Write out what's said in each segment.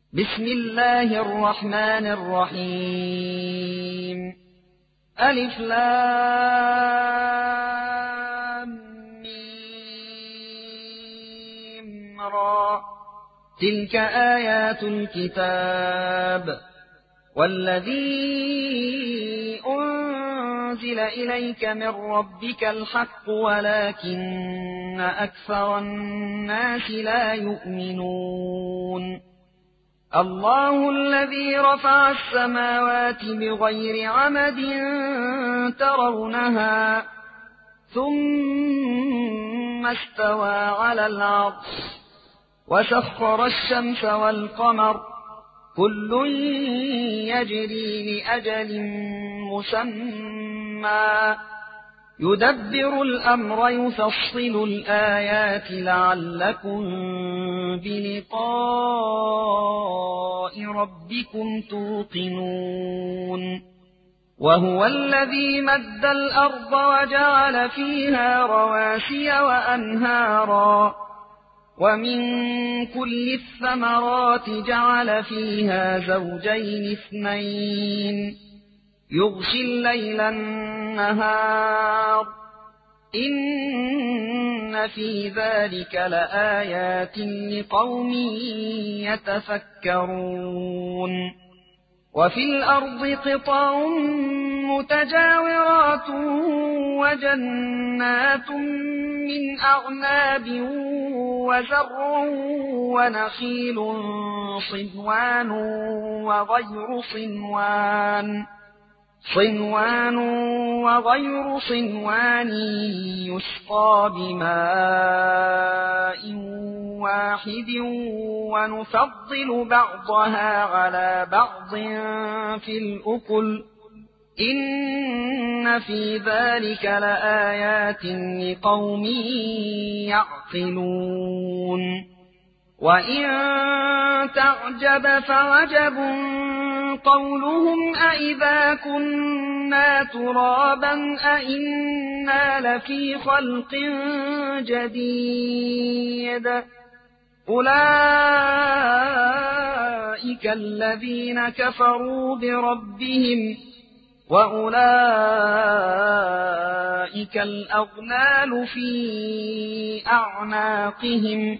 بسم الله الرحمن الرحيم ألف لام ميم را تلك آيات الكتاب والذي أنزل إليك من ربك الحق ولكن أكثر الناس لا يؤمنون الله الذي رفع السماوات بغير عمد ترونها ثم استوى على العرش وسخر الشمس والقمر كل يجري لأجل مسمى يدبر الأمر يفصل الآيات لعلكم بلقاء ربكم توقنون وهو الذي مد الأرض وجعل فيها رواسي وأنهارا ومن كل الثمرات جعل فيها زوجين اثنين يغشي الليل النهار إن في ذلك لآيات لقوم يتفكرون وفي الأرض قطع متجاورات وجنات من أعناب وزرع ونخيل صنوان وغير صنوان يسقى بماء واحد ونفضل بعضها على بعض في الأكل إن في ذلك لآيات لقوم يعقلون وإن تعجب فعجب قولهم أإذا كنا ترابا أإنا لفي خلق جديد أولئك الذين كفروا بربهم وأولئك الأغلال في أعناقهم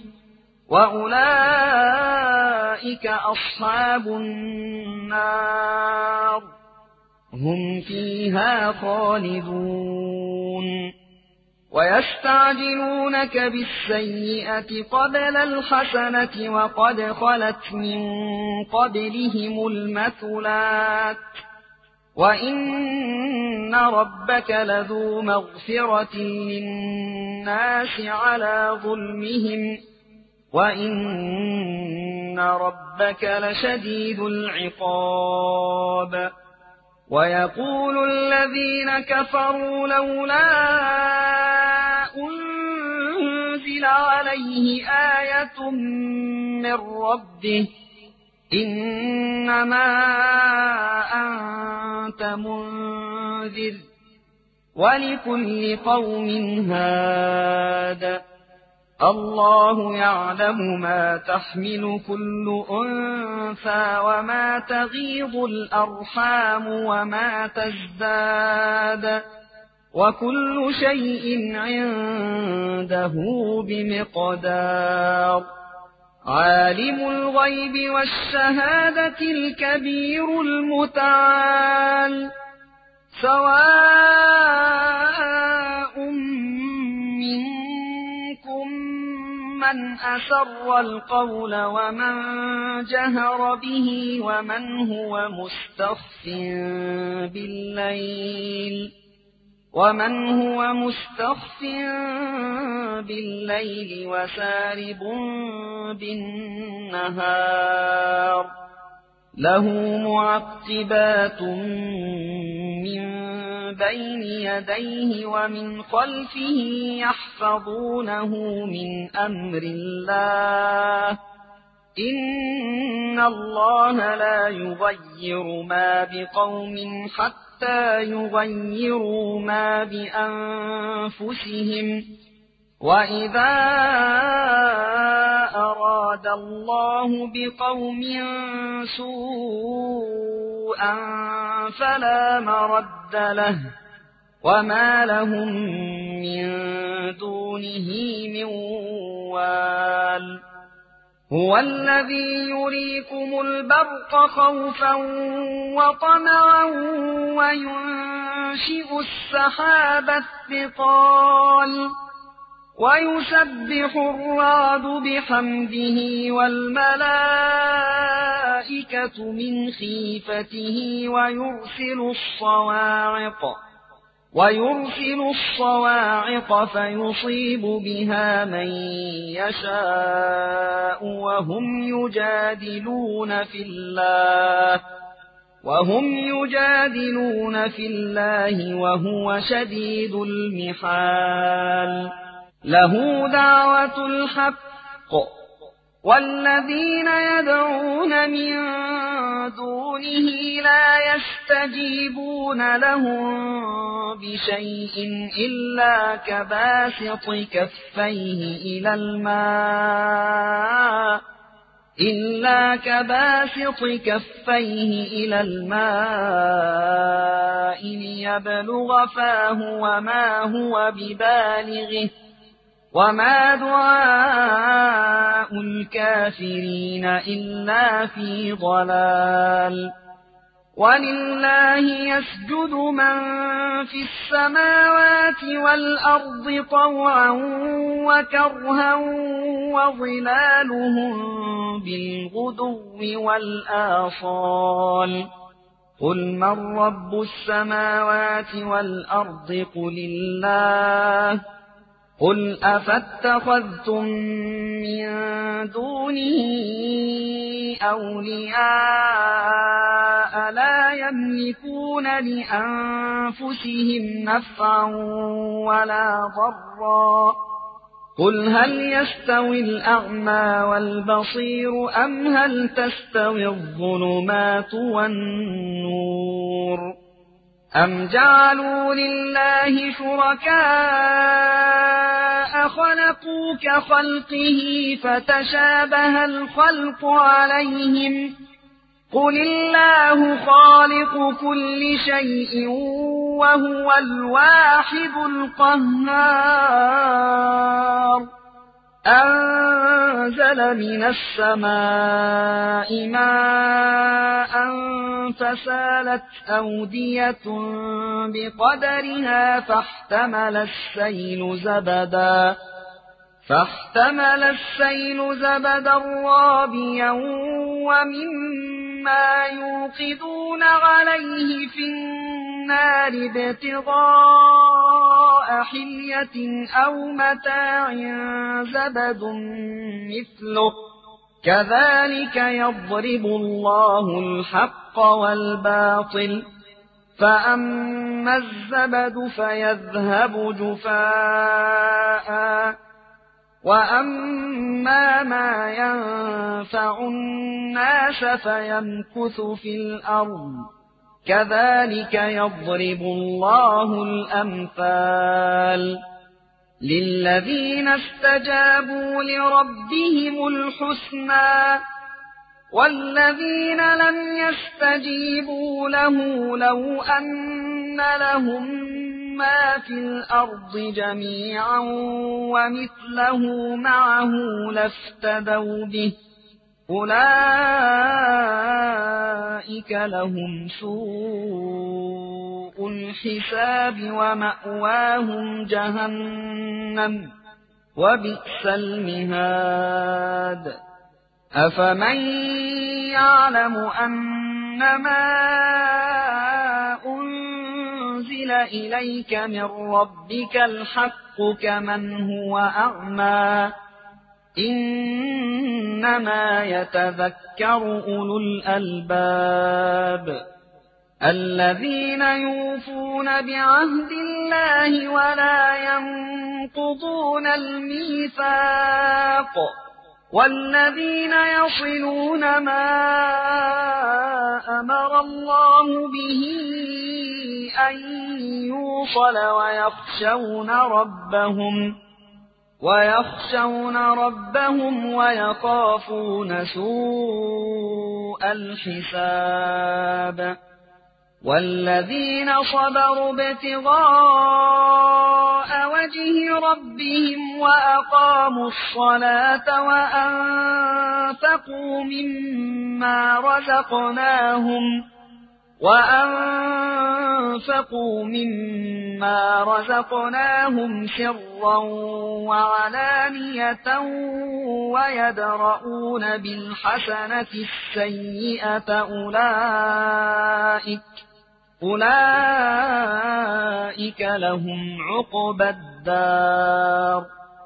وأولئك أصحاب النار هم فيها خالدون ويستعجلونك بالسيئة قبل الحسنة وقد خلت من قبلهم المثلات وإن ربك لذو مغفرة للناس على ظلمهم وإن ربك لشديد العقاب ويقول الذين كفروا لولا أنزل عليه آية من ربه إنما أنت منذر ولكل قوم هاد الله يعلم ما تحمل كل أنثى وما تغيض الأرحام وما تزداد وكل شيء عنده بمقدار عالم الغيب والشهادة الكبير المتعال سواء منكم من أسر القول ومن جهر به ومن هو مستخف بالليل وسارب بالنهار له معقبات من بين يديه ومن خلفه يحفظونه من أمر الله إن الله لا يغير ما بقوم حتى يغيروا ما بأنفسهم وإذا أراد الله بقوم سوءا فلا مرد له وما لهم من دونه من وال هو الذي يريكم البرق خوفا وطمعا وينشئ السحاب الثقال ويسبح الرعد بحمده والملائكة من خيفته ويرسل الصواعق فيصيب بها من يشاء وهم يجادلون في الله وهو شديد المحال له دعوة الحق والذين يدعون من دونه لا يستجيبون لهم بشيء إلا كباسط كفيه إلى الماء ليبلغ فاه وما هو ببالغه وما دعاء الكافرين إلا في ضلال ولله يسجد من في السماوات والأرض طوعا وكرها وظلالهم بالغدو والآصال قل من رب السماوات والأرض قل الله قل أفاتخذتم من دونه أولياء لا يملكون لأنفسهم نفعا ولا ضرا قل هل يستوي الأعمى والبصير أم هل تستوي الظلمات والنور أم جعلوا لله شركاء خلقوا كخلقه فتشابه الخلق عليهم قل الله خالق كل شيء وهو الواحد القهار أنزل من السماء ماء فسالت أودية بقدرها فاحتمل السيل زبدا رابيا ومما يوقدون عليه في النار ابتغاء حلية أو متاع زبد مثله كذلك يضرب الله الحق والباطل فأما الزبد فيذهب جفاء وأما ما ينفع الناس فيمكث في الأرض كذلك يضرب الله الأمثال للذين استجابوا لربهم الحسنى والذين لم يستجيبوا له لو أن لهم ما في الأرض جميعا ومثله معه لافتدوا به أولئك لهم سوء الحساب ومأواهم جهنم وبئس المهاد أفمن يعلم أنما أنزل إليك من ربك الحق كمن هو أعمى إنما يتذكر أولو الألباب الذين يوفون بعهد الله ولا ينقضون الميثاق والذين يصلون ما أمر الله به أن يوصل ويخشون ربهم ويخشون ربهم ويخافون سوء الحساب والذين صبروا ابتغاء وجه ربهم وأقاموا الصلاة وأنفقوا مما رزقناهم سرا وعلانية ويدرؤون بالحسنة السيئة أولئك لهم عقبى الدار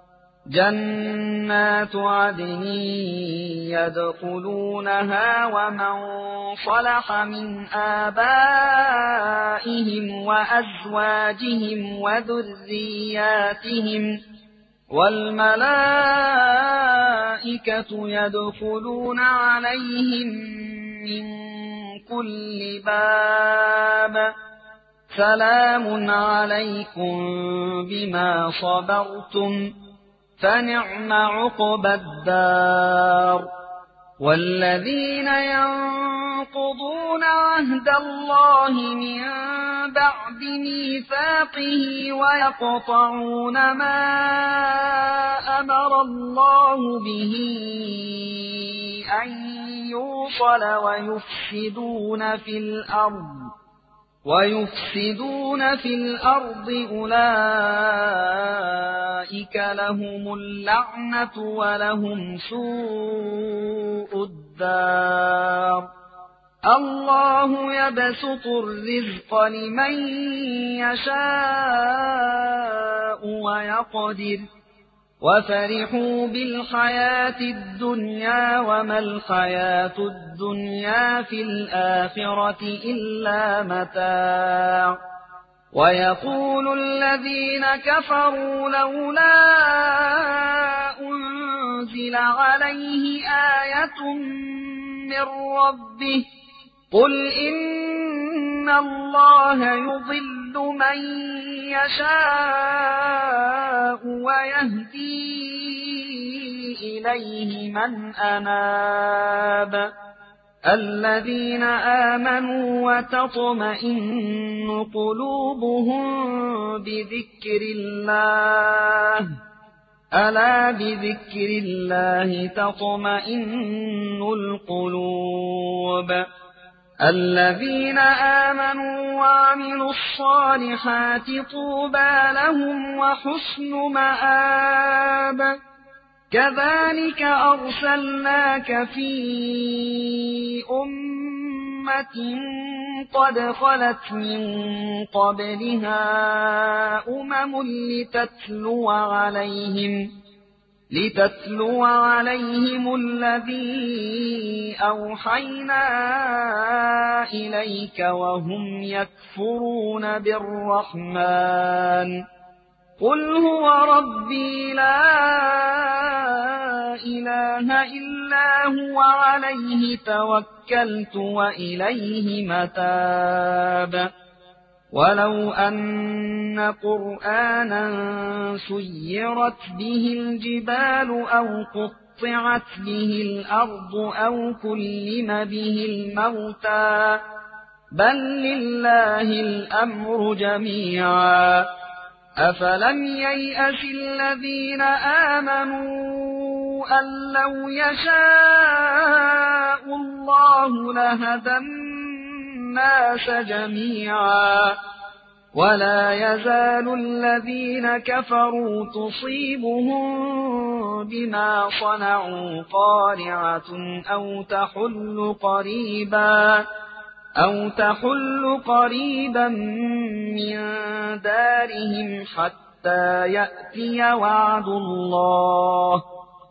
جنات عدن يدخلونها ومن صلح من آبائهم وأزواجهم وذرياتهم والملائكة يدخلون عليهم من كل باب سلام عليكم بما صبرتم فنعم عقبى الدار والذين ينقضون عهد الله من بعد ميثاقه ويقطعون ما أمر الله به أن يوصل ويفسدون في الأرض أولئك لهم اللعنة ولهم سوء الدار الله يبسط الرزق لمن يشاء ويقدر وفرحوا بالحياة الدنيا وما الحياة الدنيا في الآخرة إلا متاع ويقول الذين كفروا لولا أنزل عليه آية من ربه قل إن الله يضل من يشاء ويهدي إليه من أناب الذين آمنوا وتطمئن قلوبهم بذكر الله ألا بذكر الله تطمئن القلوب الذين آمنوا وعملوا الصالحات طوبى لهم وحسن مآب كذلك أرسلناك في أمة قد خلت من قبلها لتتلو عليهم الذي أوحينا إليك وهم يكفرون بالرحمن قل هو ربي لا إله إلا هو عليه توكلت وإليه متاب ولو أن قرآنا سيرت به الجبال أو قطعت به الأرض أو كلم به الموتى بل لله الأمر جميعا أفلم ييأس الذين آمنوا أن لو يشاء الله لهدى الناس جميعا ولا يزال الذين كفروا تصيبهم بما صنعوا قارعة أو تحل قريبا من دارهم حتى يأتي وعد الله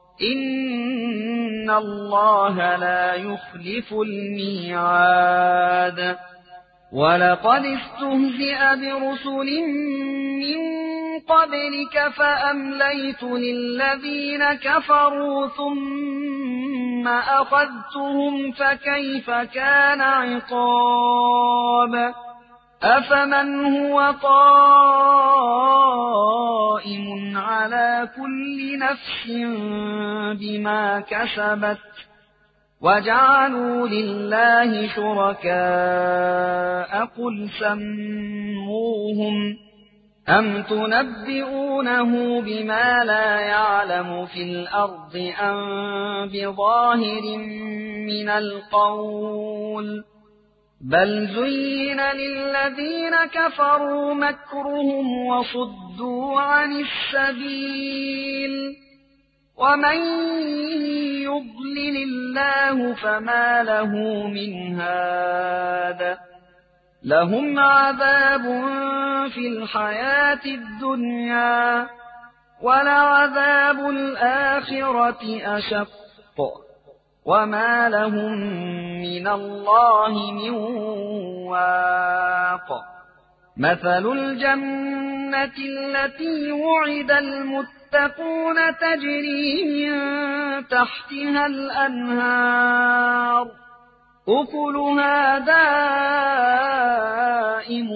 إن الله لا يخلف الميعاد ولقد استهزئ برسل من قبلك فأمليت للذين كفروا ثم أخذتهم فكيف كان عقاب أفمن هو قائم على كل نفس بما كسبت وجعلوا لله شركاء قل سموهم أم تنبئونه بما لا يعلم في الأرض أم بظاهر من القول بل زين للذين كفروا مكرهم وصدوا عن السبيل ومن يضلل الله فما له من هاد لهم عذاب في الحياة الدنيا ولعذاب الآخرة أشق وما لهم من الله من واق مثل الجنة التي وعد المتقون تجري من تحتها الأنهار أكلها دائم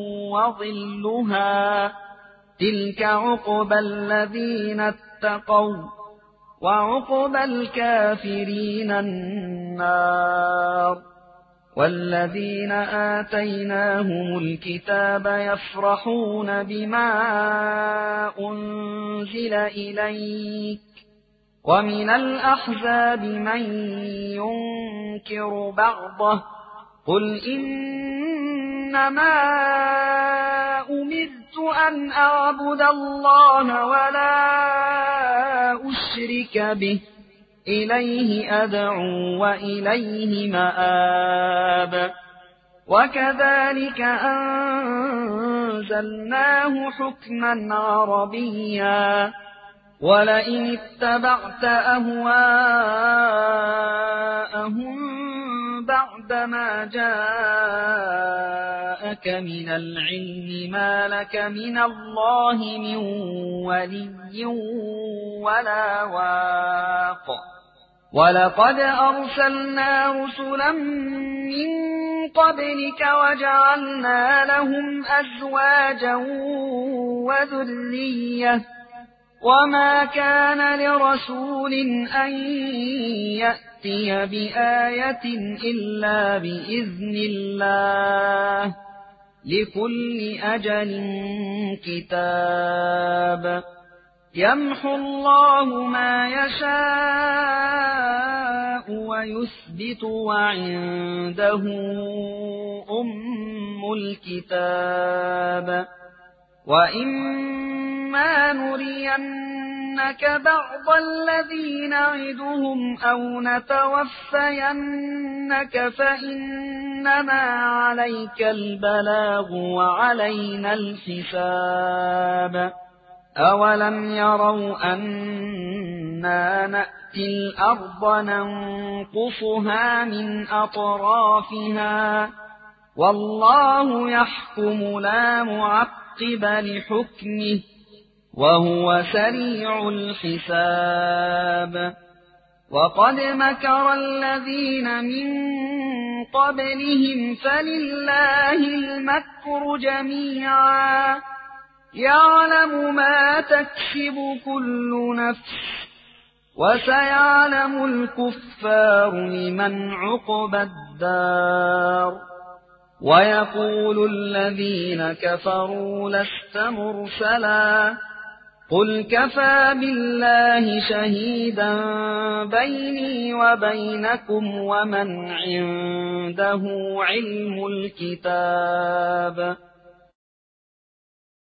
وظلها تلك عقبى الذين اتقوا وعقبى الكافرين النار والذين آتيناهم الكتاب يفرحون بما أنزل إليك ومن الأحزاب من ينكر بعضه قل إنما أمرت أن أعبد الله ولا أشرك به إليه أدعو وإليه مآب وكذلك أنزلناه حكما عربيا ولئن اتبعت أهواءهم بعدما جاءك من العلم ما لك من الله من ولي ولا واق ولقد أرسلنا رسلا من قبلك وجعلنا لهم أزواجا وذرية وما كان لرسول أن يأتي بآية إلا بإذن الله لكل أجل كتاب يمحو الله ما يشاء ويثبت وعنده أم الكتاب وإما نرينك بعض الذي نعدهم أو نتوفينك فإنما عليك البلاغ وعلينا الحساب أولم يروا أنا نأتي الأرض ننقصها من أطرافها والله يحكم لا معقب لحكمه وهو سريع الحساب وقد مكر الذين من قبلهم فلله المكر جميعا يعلم ما تكسب كل نفس وسيعلم الكفار لمن عقبى الدار ويقول الذين كفروا لست مرسلا قل كفى بالله شهيدا بيني وبينكم ومن عنده علم الكتاب